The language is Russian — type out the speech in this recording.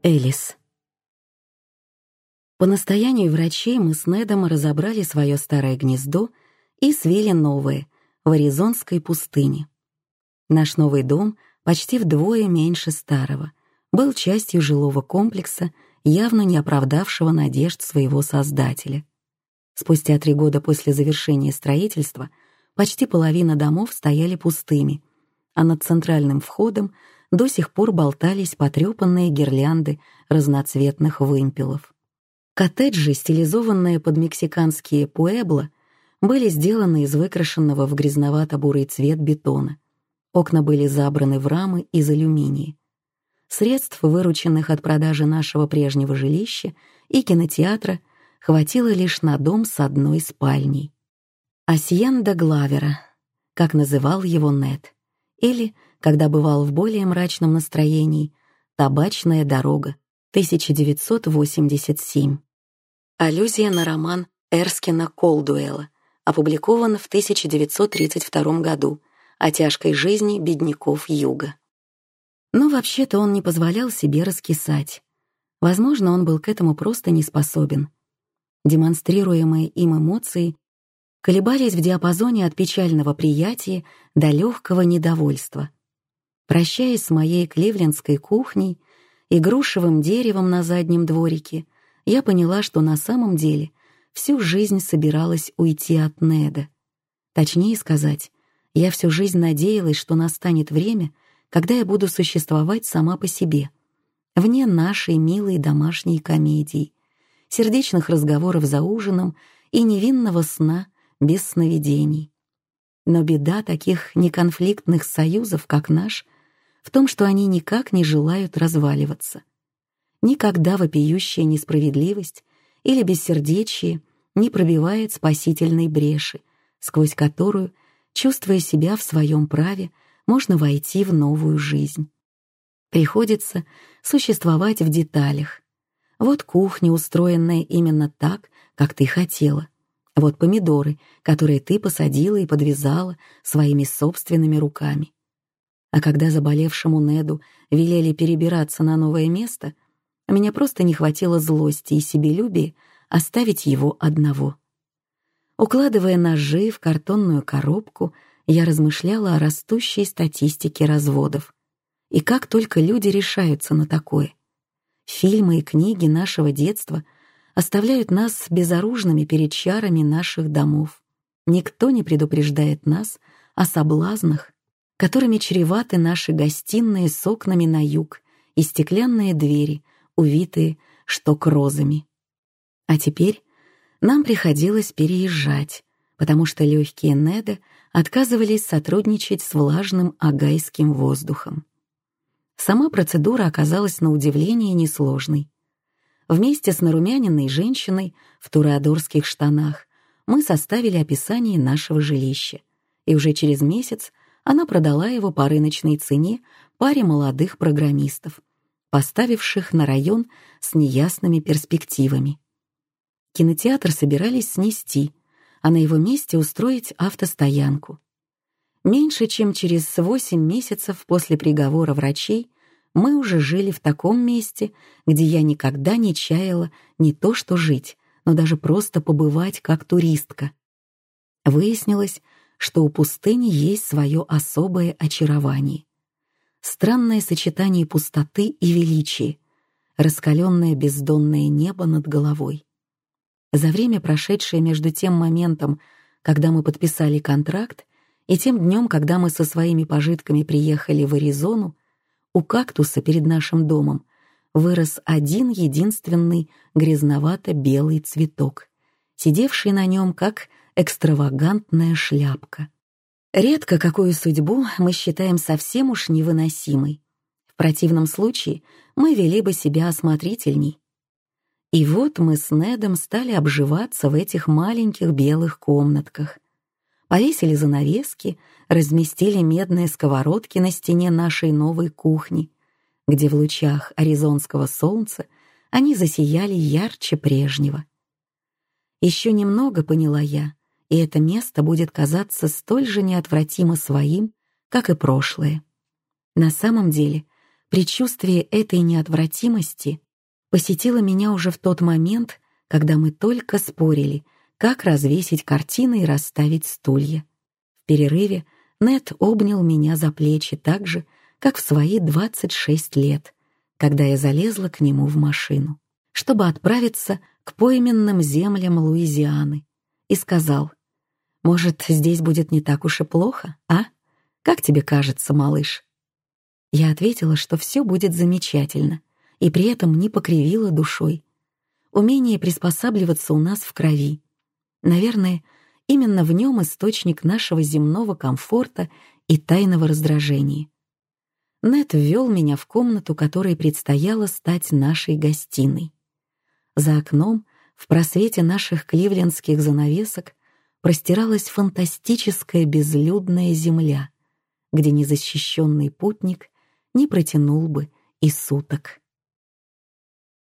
Элис. По настоянию врачей мы с Недом разобрали свое старое гнездо и свили новое в Аризонской пустыне. Наш новый дом, почти вдвое меньше старого, был частью жилого комплекса, явно не оправдавшего надежд своего создателя. Спустя 3 года после завершения строительства почти половина домов стояли пустыми, а над центральным входом до сих пор болтались потрёпанные гирлянды разноцветных вымпелов. Коттеджи, стилизованные под мексиканские пуэбло, были сделаны из выкрашенного в грязновато-бурый цвет бетона. Окна были забраны в рамы из алюминия. Средств, вырученных от продажи нашего прежнего жилища и кинотеатра, хватило лишь на дом с одной спальней. Асьенда Главера, как называл его Нед, или, когда бывал в более мрачном настроении, «Табачная дорога», 1987. Аллюзия на роман Эрскина Колдуэлла, опубликован в 1932 году, о тяжкой жизни бедняков Юга. Но вообще-то он не позволял себе раскисать. Возможно, он был к этому просто не способен. Демонстрируемые им эмоции колебались в диапазоне от печального приятия до легкого недовольства. Прощаясь с моей кливлендской кухней и грушевым деревом на заднем дворике, я поняла, что на самом деле всю жизнь собиралась уйти от Неда. Точнее сказать, я всю жизнь надеялась, что настанет время, когда я буду существовать сама по себе, вне нашей милой домашней комедии, сердечных разговоров за ужином и невинного сна без сновидений. Но беда таких неконфликтных союзов, как наш, в том, что они никак не желают разваливаться. Никогда вопиющая несправедливость или бессердечие не пробивает спасительной бреши, сквозь которую, чувствуя себя в своем праве, можно войти в новую жизнь. Приходится существовать в деталях. Вот кухня, устроенная именно так, как ты хотела. Вот помидоры, которые ты посадила и подвязала своими собственными руками. А когда заболевшему Неду велели перебираться на новое место, меня просто не хватило злости и себелюбия оставить его одного. Укладывая ножи в картонную коробку, я размышляла о растущей статистике разводов. И как только люди решаются на такое. Фильмы и книги нашего детства оставляют нас безоружными перед чарами наших домов. Никто не предупреждает нас о соблазнах, которыми чреваты наши гостиные с окнами на юг и стеклянные двери, увитые шток-розами. А теперь нам приходилось переезжать, потому что легкие Неда отказывались сотрудничать с влажным огайским воздухом. Сама процедура оказалась на удивление несложной. Вместе с нарумяненной женщиной в туреадорских штанах мы составили описание нашего жилища, и уже через месяц она продала его по рыночной цене паре молодых программистов, поставивших на район с неясными перспективами. Кинотеатр собирались снести, а на его месте устроить автостоянку. Меньше чем через 8 месяцев после приговора врачей мы уже жили в таком месте, где я никогда не чаяла не то что жить, но даже просто побывать как туристка. Выяснилось, что у пустыни есть свое особое очарование. Странное сочетание пустоты и величия, раскаленное бездонное небо над головой. За время, прошедшее между тем моментом, когда мы подписали контракт, и тем днем, когда мы со своими пожитками приехали в Аризону, у кактуса перед нашим домом вырос один единственный грязновато-белый цветок, сидевший на нем как экстравагантная шляпка. Редко какую судьбу мы считаем совсем уж невыносимой. В противном случае мы вели бы себя осмотрительней. И вот мы с Недом стали обживаться в этих маленьких белых комнатках. Повесили занавески, разместили медные сковородки на стене нашей новой кухни, где в лучах аризонского солнца они засияли ярче прежнего. Еще немного, поняла я, и это место будет казаться столь же неотвратимо своим, как и прошлое. На самом деле, Предчувствие этой неотвратимости посетило меня уже в тот момент, когда мы только спорили, как развесить картины и расставить стулья. В перерыве Нед обнял меня за плечи так же, как в свои 26 лет, когда я залезла к нему в машину, чтобы отправиться к пойменным землям Луизианы, и сказал: «Может, здесь будет не так уж и плохо, а? Как тебе кажется, малыш?» Я ответила, что все будет замечательно, и при этом не покривила душой. Умение приспосабливаться у нас в крови. Наверное, именно в нем источник нашего земного комфорта и тайного раздражения. Нед ввел меня в комнату, которой предстояло стать нашей гостиной. За окном, в просвете наших кливлендских занавесок, простиралась фантастическая безлюдная земля, где незащищенный путник не протянул бы и суток.